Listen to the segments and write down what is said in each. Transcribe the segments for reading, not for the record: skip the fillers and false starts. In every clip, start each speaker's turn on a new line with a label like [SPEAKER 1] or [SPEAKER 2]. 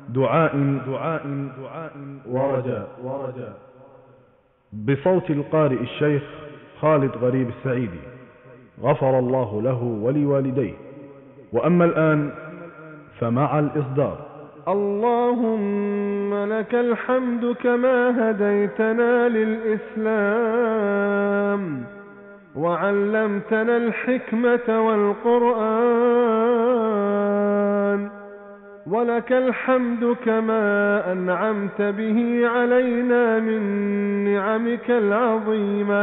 [SPEAKER 1] دعاء ورجاء بصوت القارئ الشيخ خالد غريب السعيدي، غفر الله له ولوالديه. وأما الآن فمع الإصدار.
[SPEAKER 2] اللهم لك الحمد كما هديتنا للإسلام وعلمتنا الحكمة والقرآن، ولك الحمد كما أنعمت به علينا من نعمك العظيمة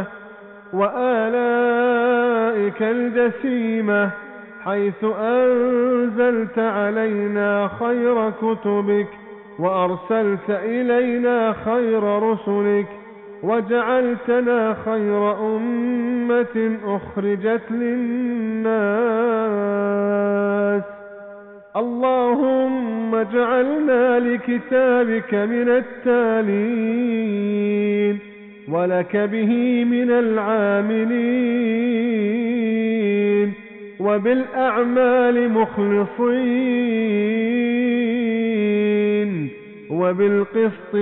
[SPEAKER 2] وآلائك الجسيمة، حيث أنزلت علينا خير كتبك وأرسلت إلينا خير رسلك وجعلتنا خير أمة أخرجت للناس. اللهم اجعلنا لكتابك من التالين ولك به من العاملين، وبالأعمال مخلصين، وبالقسط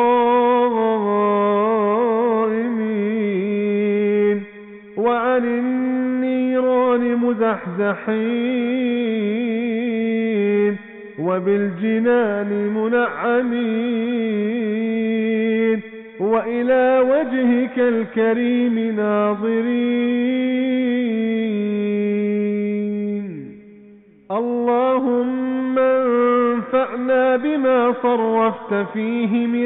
[SPEAKER 2] قائمين، وعن النيران مزحزحين، وبالجنان منعمين، وإلى وجهك الكريم ناظرين. اللهم انفعنا بما صرفت فيه من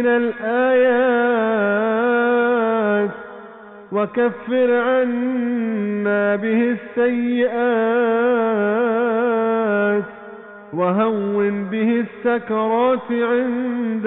[SPEAKER 2] الآيات، وكفر عنا به السيئات، وهون به السكرات عند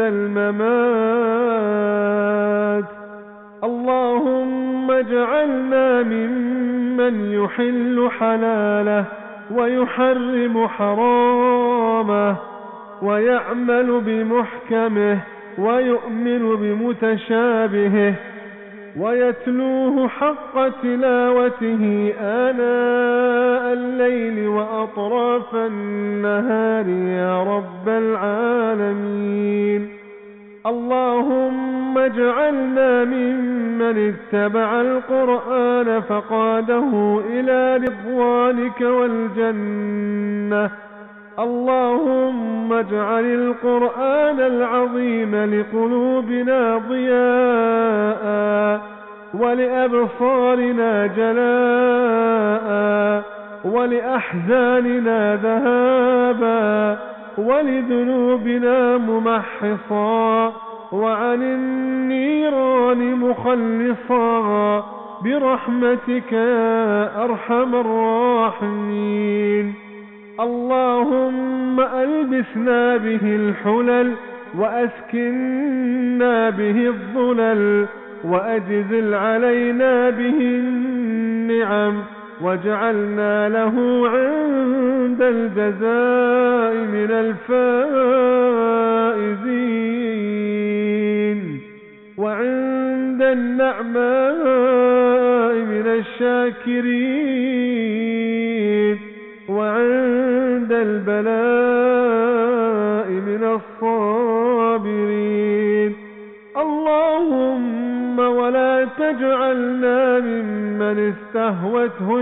[SPEAKER 2] الممات. اللهم اجعلنا ممن يحل حلاله ويحرم حرامه، ويعمل بمحكمه ويؤمن بمتشابهه، ويتلوه حق تلاوته آناء الليل وأطراف النهار يا رب العالمين. اللهم اجعلنا ممن اتبع القرآن فقاده إلى رضوانك والجنة. اللهم اجعل القرآن العظيم لقلوبنا ضياء، ولأبصارنا جلاء، ولأحزاننا ذهابا، ولذنوبنا ممحصا، وعن النيران مخلصا، برحمتك يا أرحم الراحمين. اللهم ألبسنا به الحلل، وأسكننا به الظلل، وأجزل علينا به النعم، واجعلنا له عند الجزاء من الفائزين، وعند النعماء من الشاكرين، وعند البلاء من الصابرين. اللهم ولا تجعلنا ممن استهوته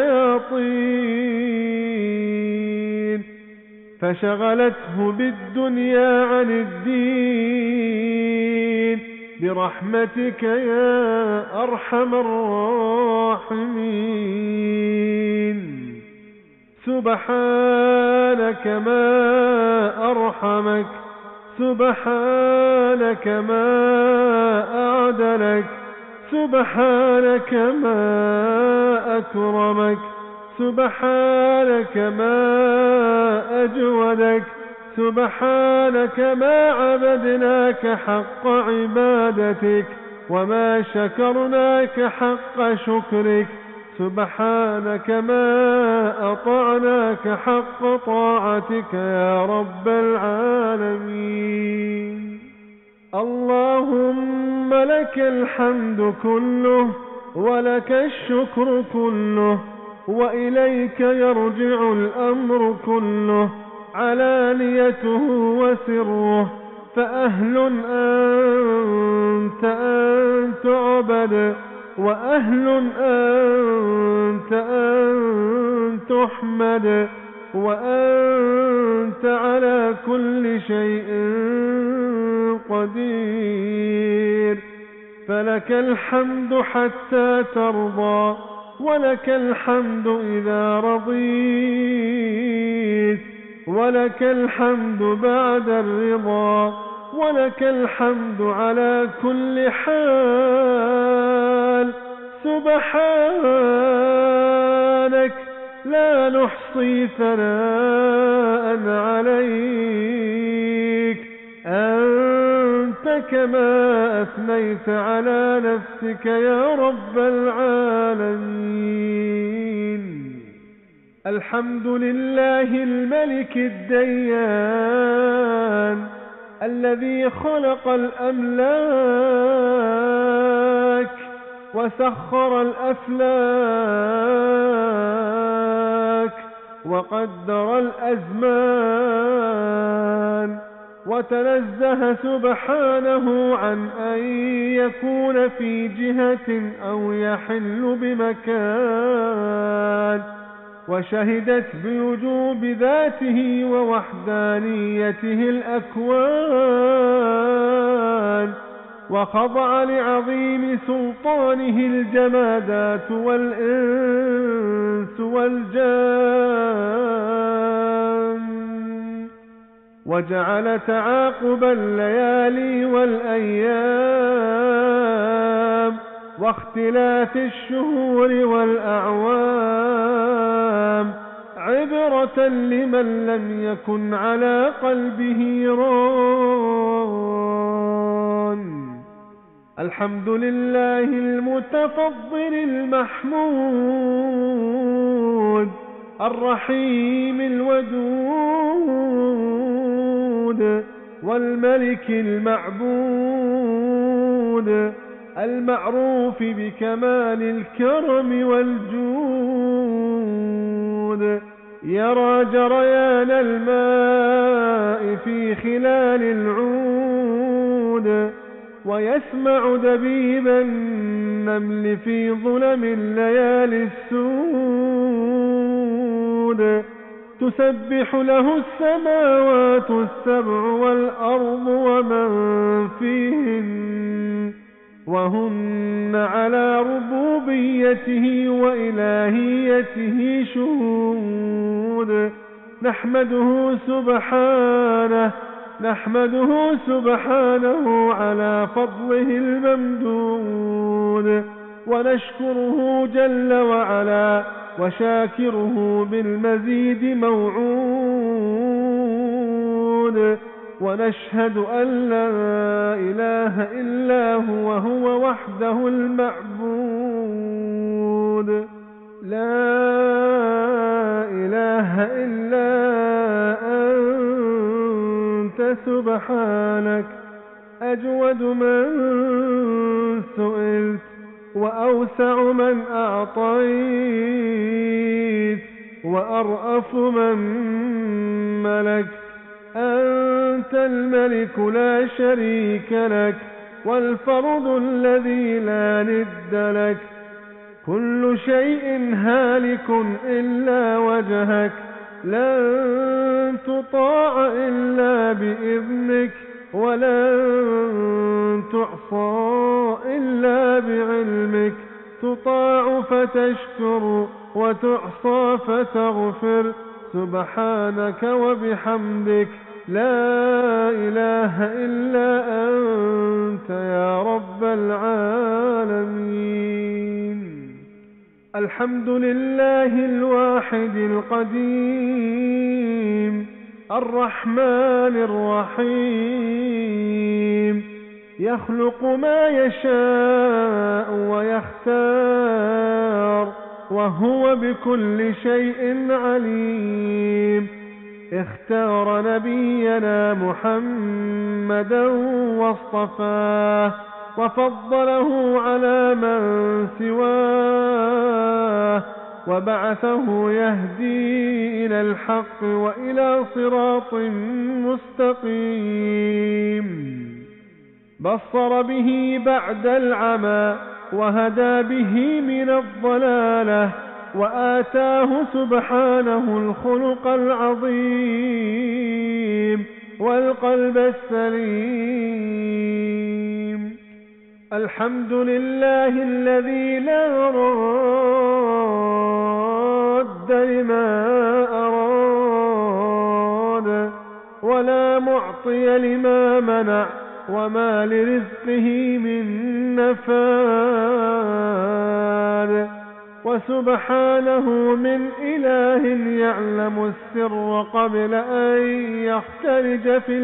[SPEAKER 2] الشياطين فشغلته بالدنيا عن الدين، برحمتك يا أرحم الراحمين. سبحانك ما أرحمك، سبحانك ما أعدلك، سبحانك ما أكرمك، سبحانك ما أجودك، سبحانك ما عبدناك حق عبادتك، وما شكرناك حق شكرك، سبحانك ما أطعناك حق طاعتك يا رب العالمين. اللهم لك الحمد كله، ولك الشكر كله، وإليك يرجع الأمر كله، علانيته وسره، فأهل أنت أن تعبد، وأهل أنت أن تحمد، وأنت على كل شيء قدير. فلك الحمد حتى ترضى، ولك الحمد إذا رضيت، ولك الحمد بعد الرضا، ولك الحمد على كل حال. سبحانك لا نحصي ثناء عليك، أنت كما أثنيت على نفسك يا رب العالمين. الحمد لله الملك الديان الذي خلق الأملاك وسخر الأفلاك وقدر الأزمان، وتنزه سبحانه عن أن يكون في جهة أو يحل بمكان، وشهدت بوجوب ذاته ووحدانيته الأكوان، وخضع لعظيم سلطانه الجمادات والإنس والجان، وجعل تعاقب الليالي والأيام واختلاف الشهور والأعوام عبرة لمن لم يكن على قلبه ران. الحمد لله المتفضل المحمود الرحيم الودود، والملك المعبود المعروف بكمال الكرم والجود، يرى جريان الماء في خلال العود، ويسمع دبيب النمل في ظلم الليالي السود، تسبح له السماوات السبع والأرض ومن فيهن، وهن على ربوبيته وإلهيته شهود. نحمده سبحانه على فضله الممدود، ونشكره جل وعلا، وشاكره بالمزيد موعود. ونشهد أن لا إله إلا هو وحده المعبود، لا إله إلا أنت سبحانك، أجود من سئلت، وأوسع من أعطيت، وأرأف من ملكت. أنت الملك لا شريك لك، والفرد الذي لا ند لك. كل شيء هالك إلا وجهك، لن تطاع إلا بإذنك، ولن تعصى إلا بعلمك. تطاع فتشكر، وتعصى فتغفر. سبحانك وبحمدك، لا إله إلا أنت يا رب العالمين. الحمد لله الواحد القديم الرحمن الرحيم، يخلق ما يشاء ويختار، وهو بكل شيء عليم. اختار نبينا محمدا واصطفاه، وفضله على من سواه، وبعثه يهدي إلى الحق وإلى صراط مستقيم، بصر به بعد العمى وهدى به من الضلالة، وآتاه سبحانه الخلق العظيم والقلب السليم. الحمد لله الذي لا راد لما أراد ولا معطي لما منع، وما لرزقه من نفاد. وسبحانه من إله يعلم السر قبل أن يختلج في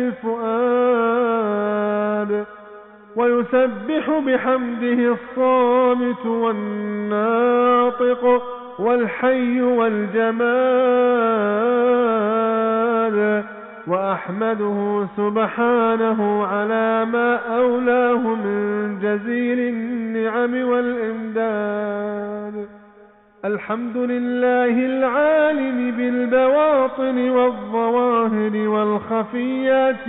[SPEAKER 2] الفؤاد، ويسبح بحمده الصامت والناطق والحي والجماد. وأحمده سبحانه على ما أولاه من جزيل النعم والإمداد. الحمد لله العالم بالبواطن والظواهر والخفيات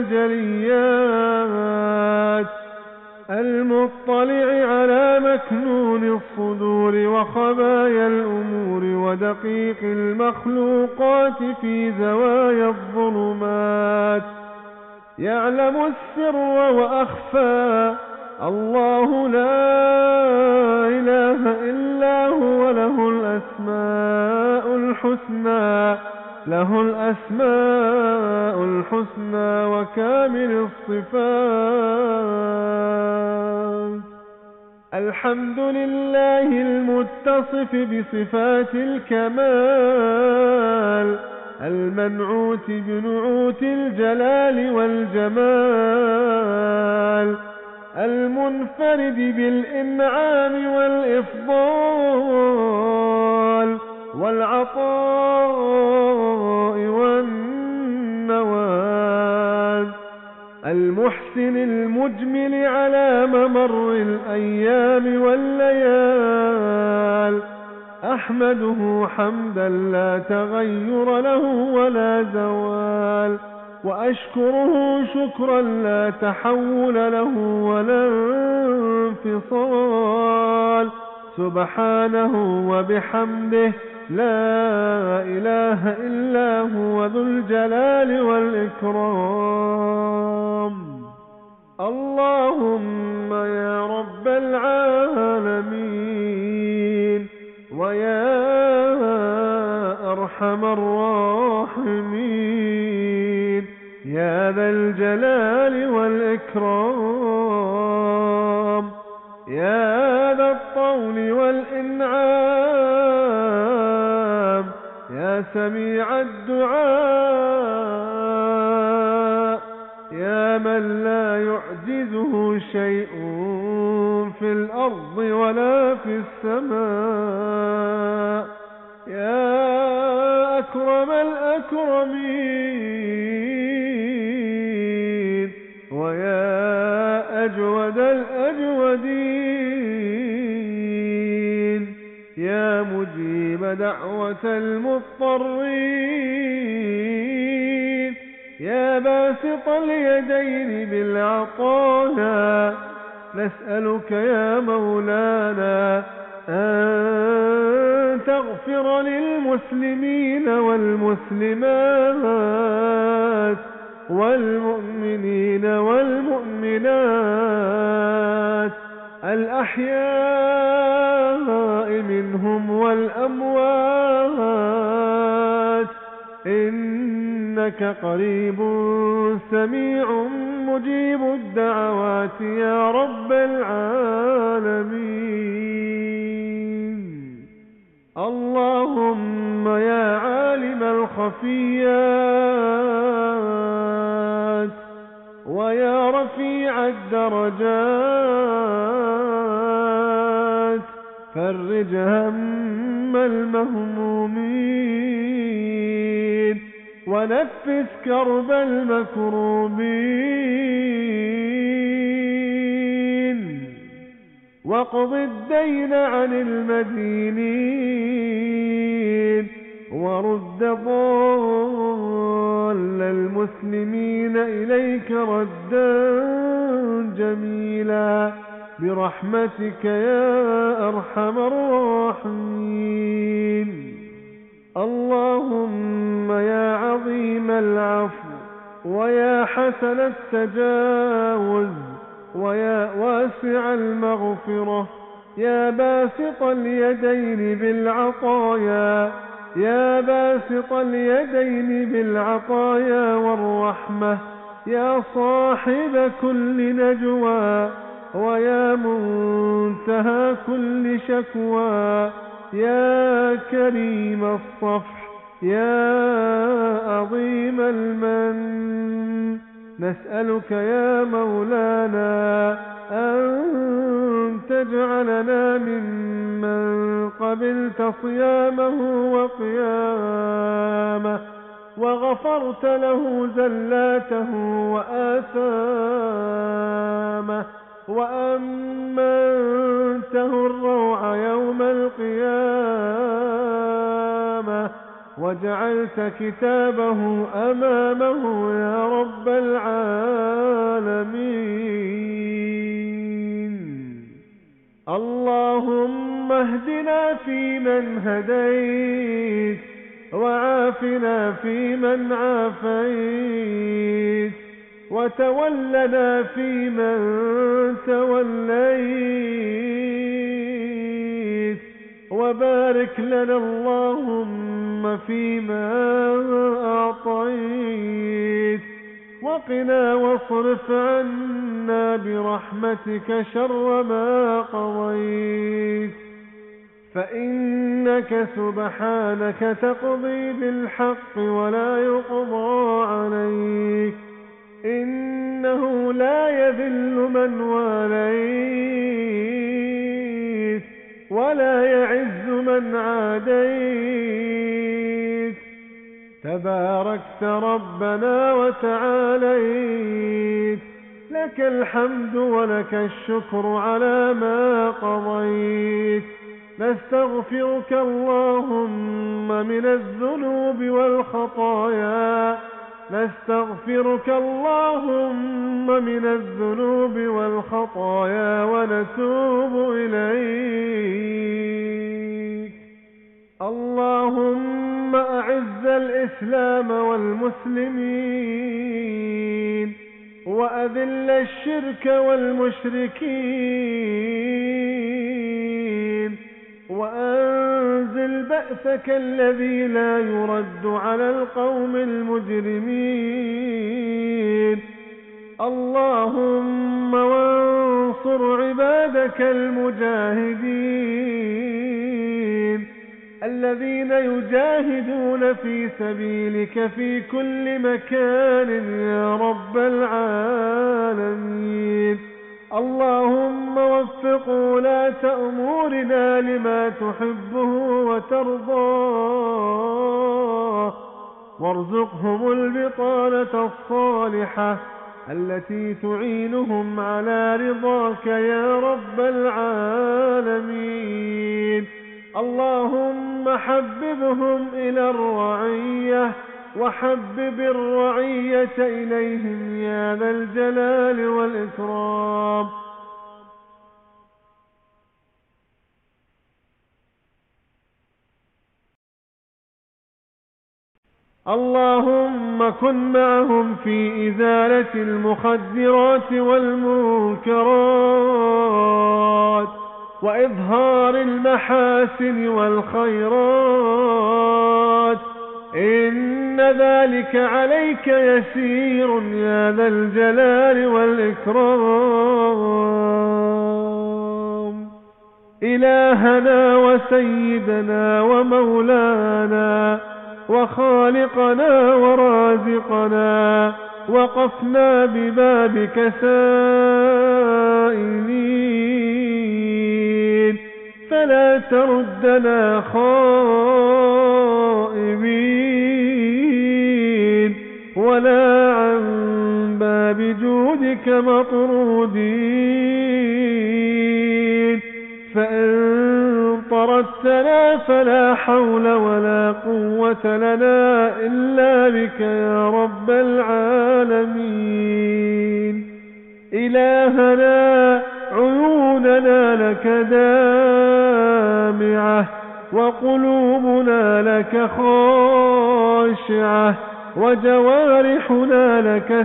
[SPEAKER 2] والجليات، المطلع على مكنون الصدور وخبايا الأمور ودقيق المخلوقات في زوايا الظلمات، يعلم السر وأخفى. الله لا إله إلا هو، له الأسماء الحسنى، له الأسماء الحسنى وكامل الصفات. الحمد لله المتصف بصفات الكمال، المنعوت بنعوت الجلال والجمال، المنفرد بالإنعام والإفضال والعطاء والنوال، المحسن المجمل على ممر الأيام والليال. أحمده حمدا لا تغير له ولا زوال، وأشكره شكرا لا تحول له ولا انفصال. سبحانه وبحمده لا إله إلا هو ذو الجلال والإكرام. اللهم يا رب العالمين ويا أرحم الراحمين، يا ذا الجلال والإكرام، يا ذا الطول والإنعام، يا سميع الدعاء، يا من لا يعجزه شيء في الأرض ولا في السماء، يا أكرم الأكرمين ويا أجود الأجودين، يا مجيب دعوة المضطرين، يا باسط اليدين بالعطايا. نسألك يا مولانا أن تغفر للمسلمين والمسلمات والمؤمنين والمؤمنات الأحياء منهم والأموات، إنك قريب سميع مجيب الدعوات يا رب العالمين. اللهم يا عالم الخفيات ويا رفيع الدرجات، فرج هم المهمومين ونفس كرب المكروبين، واقض الدين عن المدينين ورد ضال المسلمين إليك ردا جميلا برحمتك يا أرحم الراحمين. اللهم يا عظيم العفو ويا حسن التجاوز ويا واسع المغفرة، يا باسط اليدين بالعطايا، يا باسط اليدين بالعطايا والرحمة، يا صاحب كل نجوى ويا منتهى كل شكوى، يا كريم الصفح يا عظيم المن، نسألك يا مولانا أن تجعلنا ممن قبلت صيامه وقيامه وغفرت له زلاته وآثامه وأمنته الروع يوم القيامة وجعلت كتابه أمامه يا رب العالمين. اللهم اهدنا فيمن هديت وعافنا فيمن عافيت وتولنا فيمن توليت وبارك لنا اللهم فيما أعطيت وقنا واصرف عنا برحمتك شر ما قضيت، فإنك سبحانك تقضي بالحق ولا يقضى عليك، إنه لا يذل من واليت ولا يعز من عاديت، تباركت ربنا وتعاليت، لك الحمد ولك الشكر على ما قضيت. نستغفرك اللهم من الذنوب والخطايا، نستغفرك اللهم من الذنوب والخطايا ونتوب إليك. اللهم أعز الإسلام والمسلمين وأذل الشرك والمشركين وأنزل بأسك الذي لا يرد على القوم المجرمين. اللهم وانصر عبادك المجاهدين الذين يجاهدون في سبيلك في كل مكان يا رب العالمين. اللهم وفق ولاة أمورنا لما تحبه وترضاه، وارزقهم البطانة الصالحة التي تعينهم على رضاك يا رب العالمين. اللهم حببهم إلى الرعية وحبب الرعية إليهم يا ذا الجلال والإكرام. اللهم كن معهم في إزالة المخدرات والمنكرات وإظهار المحاسن والخيرات، إن ذلك عليك يسير يا ذا الجلال والإكرام. إلهنا وسيدنا ومولانا وخالقنا ورازقنا، وقفنا ببابك سائلين، فلا تردنا خائبين ولا عن بالنا بجودك مطرودين، فإن طردتنا فلا حول ولا قوة لنا إلا بك يا رب العالمين. إلهنا عيوننا لك دامعة، وقلوبنا لك خاشعة، وجوارحنا لك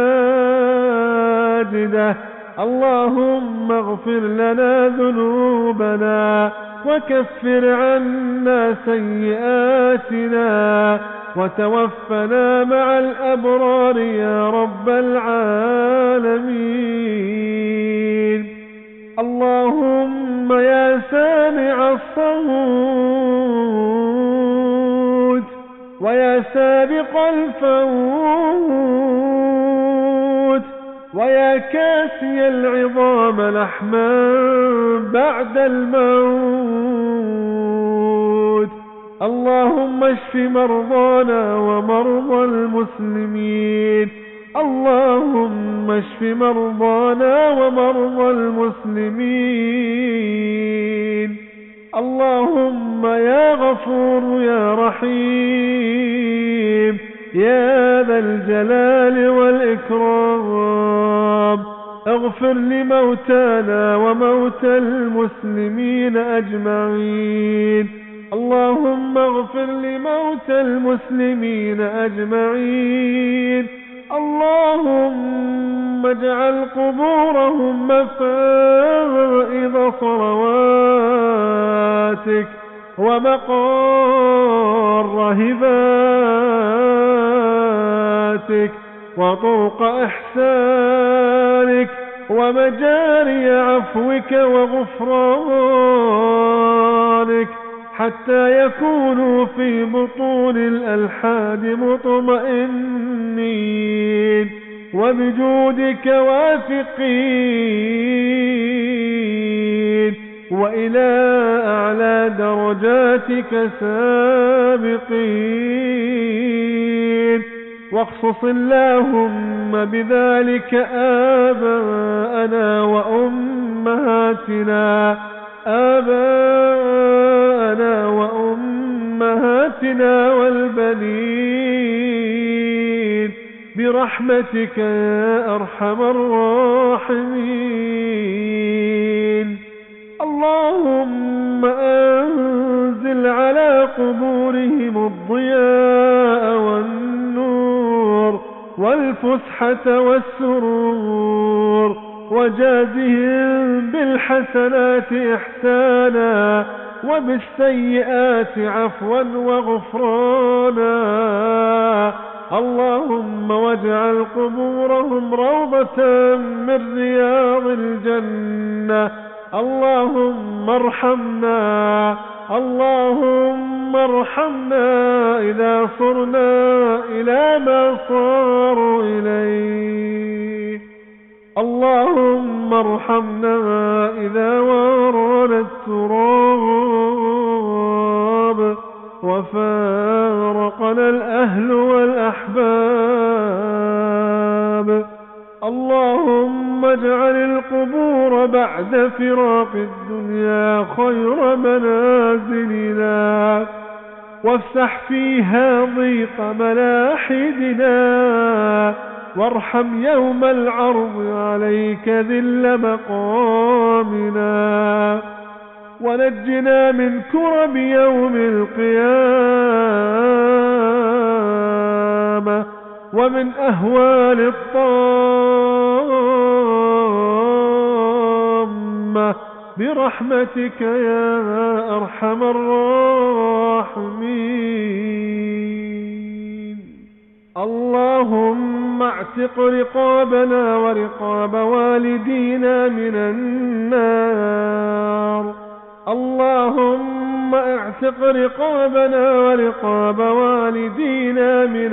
[SPEAKER 2] ساجدة. اللهم اغفر لنا ذنوبنا، وكفر عنا سيئاتنا، وتوفنا مع الأبرار يا رب العالمين. اللهم يا سامع الصوت، ويا سابق الفوت، ويا كاسي العظام لحما بعد الموت، اللهم اشف مرضانا ومرضى المسلمين. اللهم اشف مرضانا ومرضى المسلمين. اللهم يا غفور يا رحيم يا ذا الجلال والإكرام، اغفر لموتانا وموتى المسلمين أجمعين. اللهم اغفر لموتى المسلمين أجمعين. اللهم اجعل قبورهم مفائض صلواتك، ومقار هباتك، وطرق إحسانك، ومجاري عفوك وغفرانك، حتى يكونوا في بطون الألحاد مطمئنين، وبجودك واثقين، وإلى أعلى درجاتك سابقين. واخصص اللهم بذلك آباءنا وأمهاتنا، آباءنا وأمهاتنا والبنين برحمتك يا أرحم الراحمين. اللهم أنزل على قبورهم الضياء والنور والفسحة والسرور، وجازهم بالحسنات إحسانا، وبالسيئات عفوا وغفرانا. اللهم واجعل قبورهم روضة من رياض الجنة. اللهم ارحمنا، اللهم ارحمنا إذا صرنا إلى ما صاروا إليه. اللهم ارحمنا إذا ورنا التراب، وفارقنا الأهل والأحباب. اللهم اجعل القبور بعد فراق الدنيا خير منازلنا، وافتح فيها ضيق ملاحدنا، وارحم يوم العرض عليك ذل مقامنا، ونجنا من كرب يوم القيامة، ومن أهوال الطامة، برحمتك يا أرحم الراحمين. اللهم اعتق رقابنا ورقاب والدينا من النار. اللهم اعتق رقابنا ورقاب والدينا من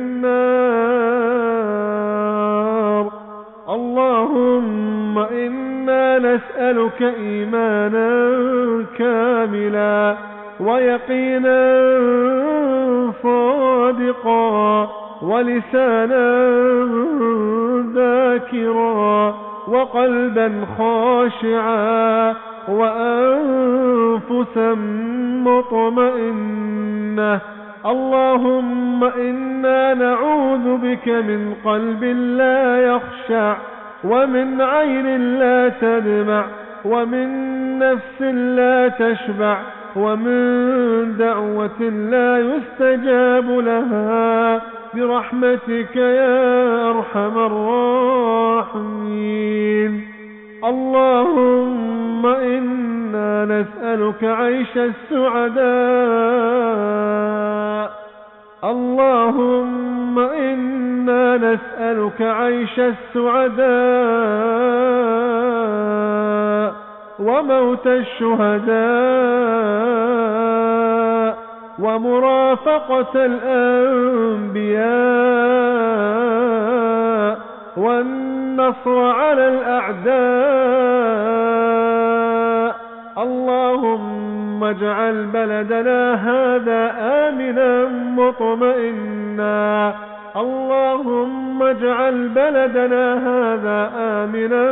[SPEAKER 2] النار. اللهم إنا نسألك إيمانا كاملا، ويقينا صادقا، ولسانا ذاكرا وقلبا خاشعا وأنفسا مطمئنة. اللهم إنا نعوذ بك من قلب لا يخشع ومن عين لا تدمع ومن نفس لا تشبع ومن دعوة لا يستجاب لها برحمتك يا أرحم الراحمين. اللهم إنا نسألك عيش السعداء. اللهم إنا نسألك عيش السعداء وموت الشهداء ومرافقة الأنبياء والنصر على الأعداء. اللهم اجعل بلدنا هذا آمنا مطمئنا. اللهم اجعل بلدنا هذا آمنا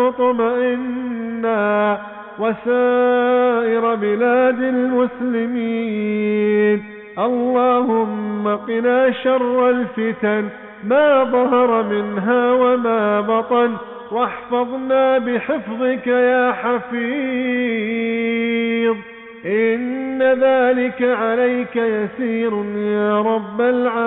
[SPEAKER 2] مطمئنا وسائر بلاد المسلمين. اللهم قنا شر الفتن ما ظهر منها وما بطن واحفظنا بحفظك يا حفيظ، إن ذلك عليك يسير يا رب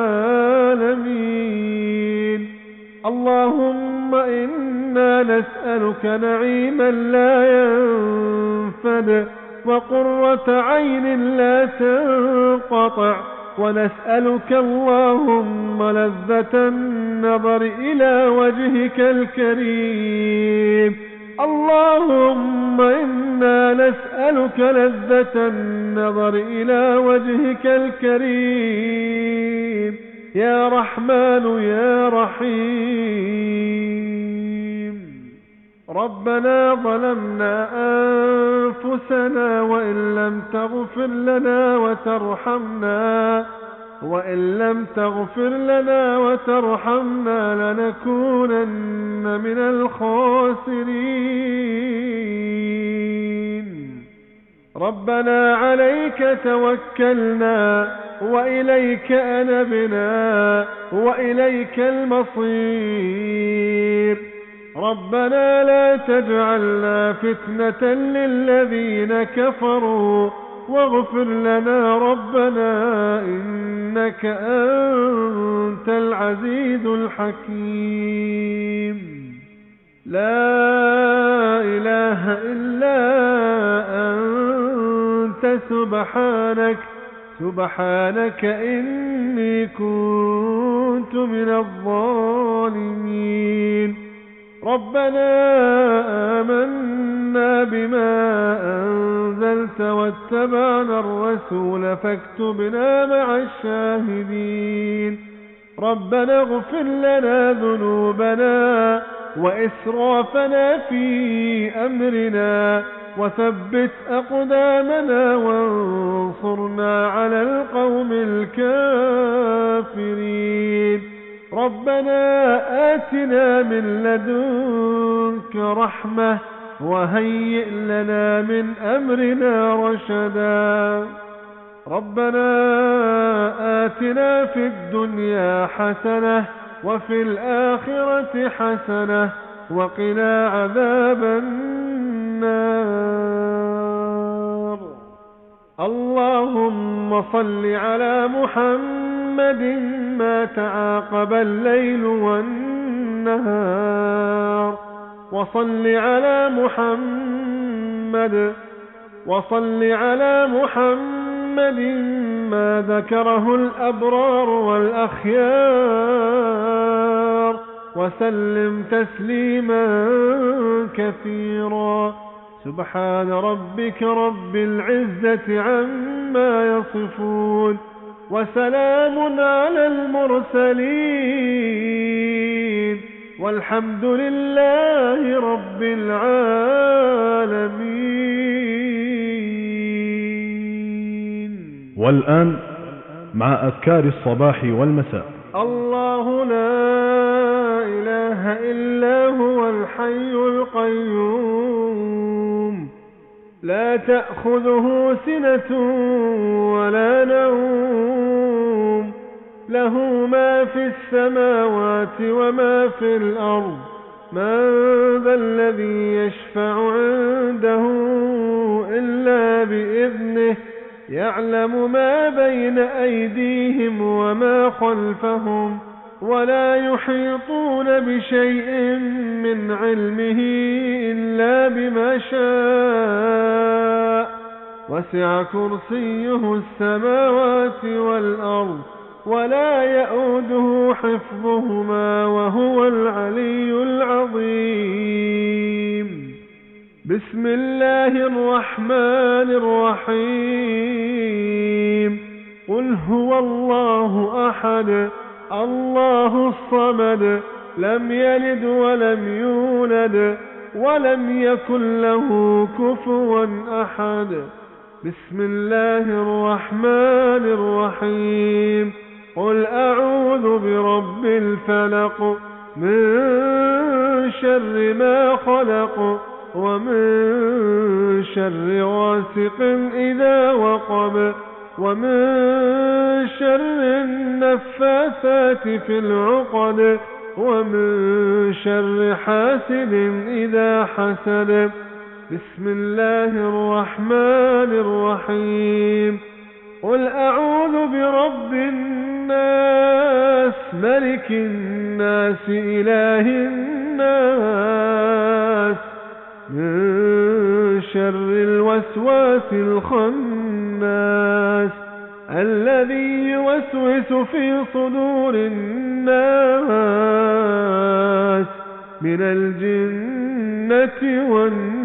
[SPEAKER 2] العالمين. اللهم إنا نسألك نعيما لا ينفد وقرة عين لا تنقطع، ونسألك اللهم لذة النظر إلى وجهك الكريم. اللهم إنا نسألك لذة النظر إلى وجهك الكريم يا رحمن يا رحيم. ربنا ظلمنا أنفسنا وإن لم تغفر لنا وترحمنا لنكونن من الخاسرين. ربنا عليك توكلنا وإليك أنبنا وإليك المصير. ربنا لا تجعلنا فتنة للذين كفروا واغفر لنا ربنا إنك أنت العزيز الحكيم. لا إله إلا أنت سبحانك إني كنت من الظالمين. ربنا آمنا بما أنزلت واتبعنا الرسول فاكتبنا مع الشاهدين. ربنا اغفر لنا ذنوبنا وإسرافنا في أمرنا وثبت أقدامنا وانصرنا على القوم الكافرين. ربنا آتنا من لدنك رحمة وهيئ لنا من أمرنا رشدا. ربنا آتنا في الدنيا حسنة وفي الآخرة حسنة وقنا عذاب النار. اللهم صل على محمد ما تعاقب الليل والنهار، وصل على محمد ما ذكره الأبرار والأخيار، وسلم تسليما كثيرا. سبحان ربك رب العزة عما يصفون وسلام على المرسلين والحمد لله رب العالمين.
[SPEAKER 1] والآن مع أذكار الصباح والمساء.
[SPEAKER 2] الله لا إله إله إلا هو الحي القيوم لا تأخذه سنة ولا نوم له ما في السماوات وما في الأرض من ذا الذي يشفع عنده إلا بإذنه يعلم ما بين أيديهم وما خلفهم ولا يحيطون بشيء من علمه إلا بما شاء وسع كرسيه السماوات والأرض ولا يؤوده حفظهما وهو العلي العظيم بسم الله الرحمن الرحيم قل هو الله أحد الله الصمد لم يلد ولم يولد ولم يكن له كفوا أحد بسم الله الرحمن الرحيم قل أعوذ برب الفلق من شر ما خلق ومن شر غاسق إذا وقب ومن شر النفاثات في العقد ومن شر حاسد إذا حسد بسم الله الرحمن الرحيم قل أعوذ برب الناس ملك الناس إله الناس من شر الوسواس الخناس الذي يوسوس في صدور الناس من الجنة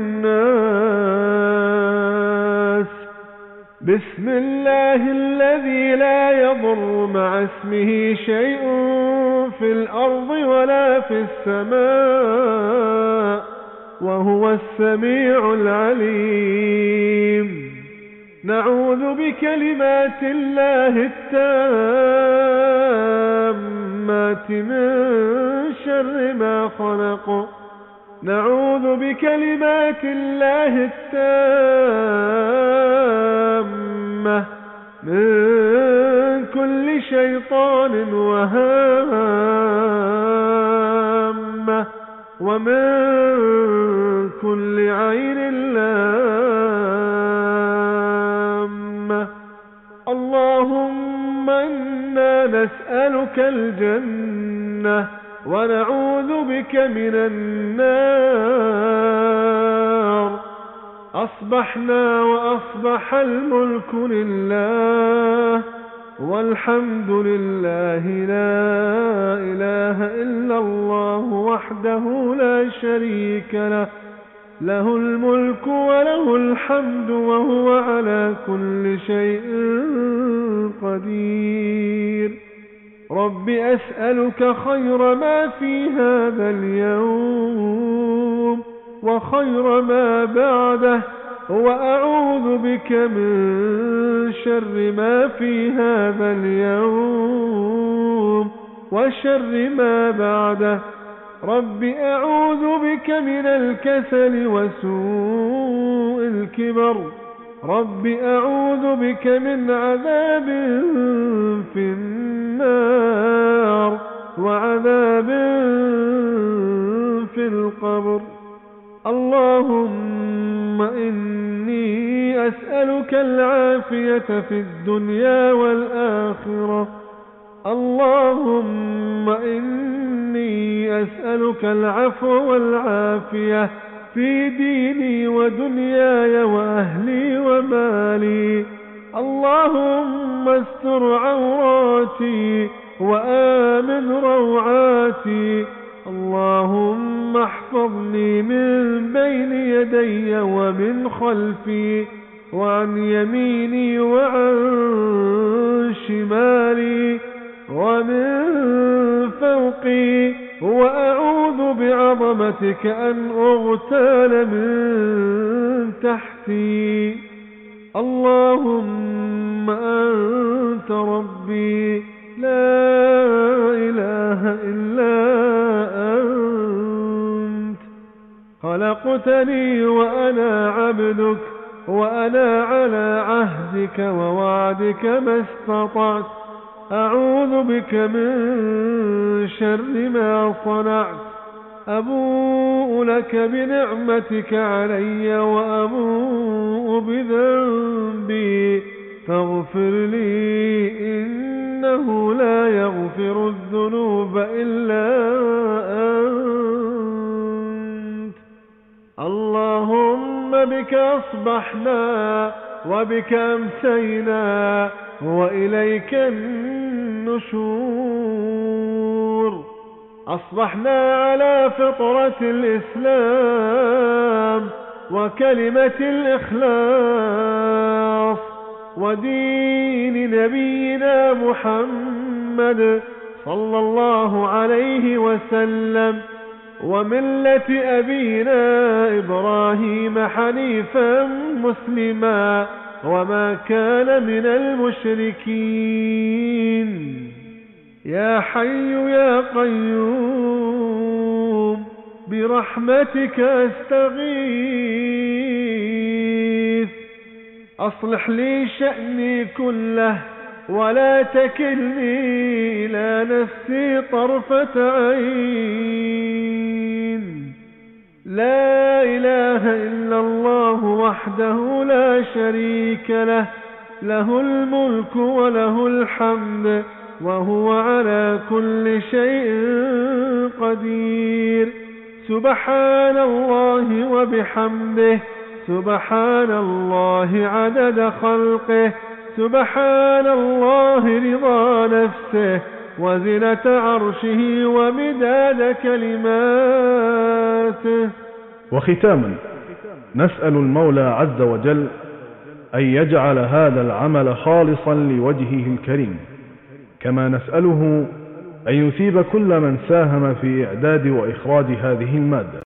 [SPEAKER 2] والناس بسم الله الذي لا يضر مع اسمه شيء في الأرض ولا في السماء وهو السميع العليم نعوذ بكلمات الله التامات من شر ما خلق نعوذ بكلمات الله التامة من كل شيطان وهامة ومن كل عين لامة اللهم إنا نسألك الجنة ونعوذ بك من النار أصبحنا وأصبح الملك لله والحمد لله لا إله إلا الله وحده لا شريك له له الملك وله الحمد وهو على كل شيء قدير رب أسألك خير ما في هذا اليوم وخير ما بعده وأعوذ بك من شر ما في هذا اليوم وشر ما بعده رب أعوذ بك من الكسل وسوء الكبر رب أعوذ بك من عذاب في النار وعذاب في القبر اللهم إني أسألك العافية في الدنيا والآخرة اللهم إني أسألك العفو والعافية في ديني ودنياي وأهلي ومالي اللهم استر عوراتي وآمن روعاتي اللهم احفظني من بين يدي ومن خلفي وعن يميني وعن شمالي ومن فوقي وأعوذ بعظمتك أن أغتال من تحتي اللهم أنت ربي لا إله إلا أنت. خلقتني وأنا عبدك، وأنا على عهدك ووعدك ما استطعت. أعوذ بك من شر ما صنعت. أبوء لك بنعمتك علي وأبوء بذنبي فاغفر لي، إنه لا يغفر الذنوب إلا أنت. اللهم بك أصبحنا وبك أمسينا وإليك النشور. أصبحنا على فطرة الإسلام وكلمة الإخلاص ودين نبينا محمد صلى الله عليه وسلم، وملة أبينا إبراهيم حنيفا مسلما وما كان من المشركين. يا حي يا قيوم برحمتك أستغيث. أصلح لي شأني كله ولا تكلني إلى نفسي طرفة عين. لا إله إلا الله وحده لا شريك له، له الملك وله الحمد وهو على كل شيء قدير. سبحان الله وبحمده، سبحان الله عدد خلقه، سبحان الله رضا نفسه وزنة عرشه ومداد كلماته.
[SPEAKER 1] وختاما نسأل المولى عز وجل أن يجعل هذا العمل خالصا لوجهه الكريم، كما نسأله أن يثيب كل من ساهم في إعداد وإخراج هذه المادة.